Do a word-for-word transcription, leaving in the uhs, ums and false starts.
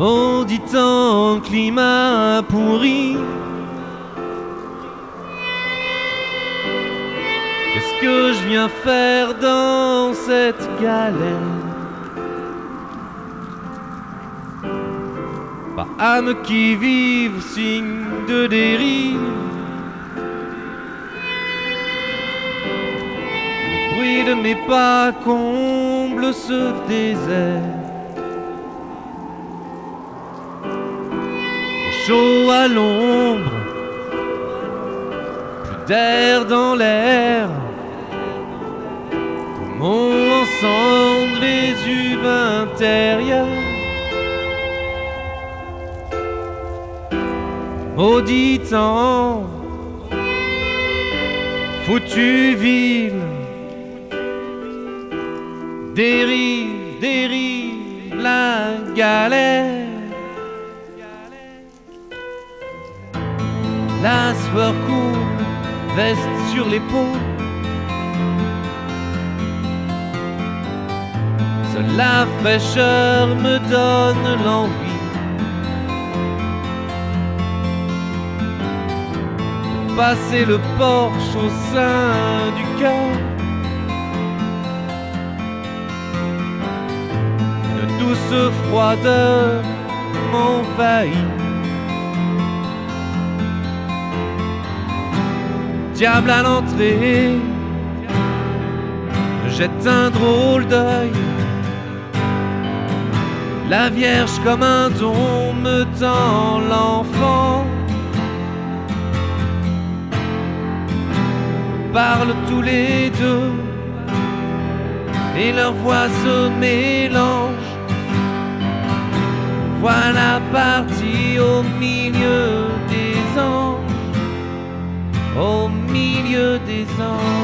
Maudit temps, climat pourri. Qu'est-ce que je viens faire dans cette galère? Par âmes qui vivent, signe de dérive. Le bruit de mes pas comble ce désert. Chaud à l'ombre, plus d'air dans l'air. Poumons ensemble, Vésuve intérieur. Maudit temps, foutue ville. Dérive, dérive la galère. La sueur coule, veste sur l'épaule. Seule la fraîcheur me donne l'envie de passer le porche au sein du cœur. Une douce froideur m'envahit. Diable à l'entrée me jette un drôle d'œil. La Vierge comme un don me tend l'enfant. Parlent tous les deux et leurs voix se mélangent. Voilà parti au milieu des anges. Au milieu des anges.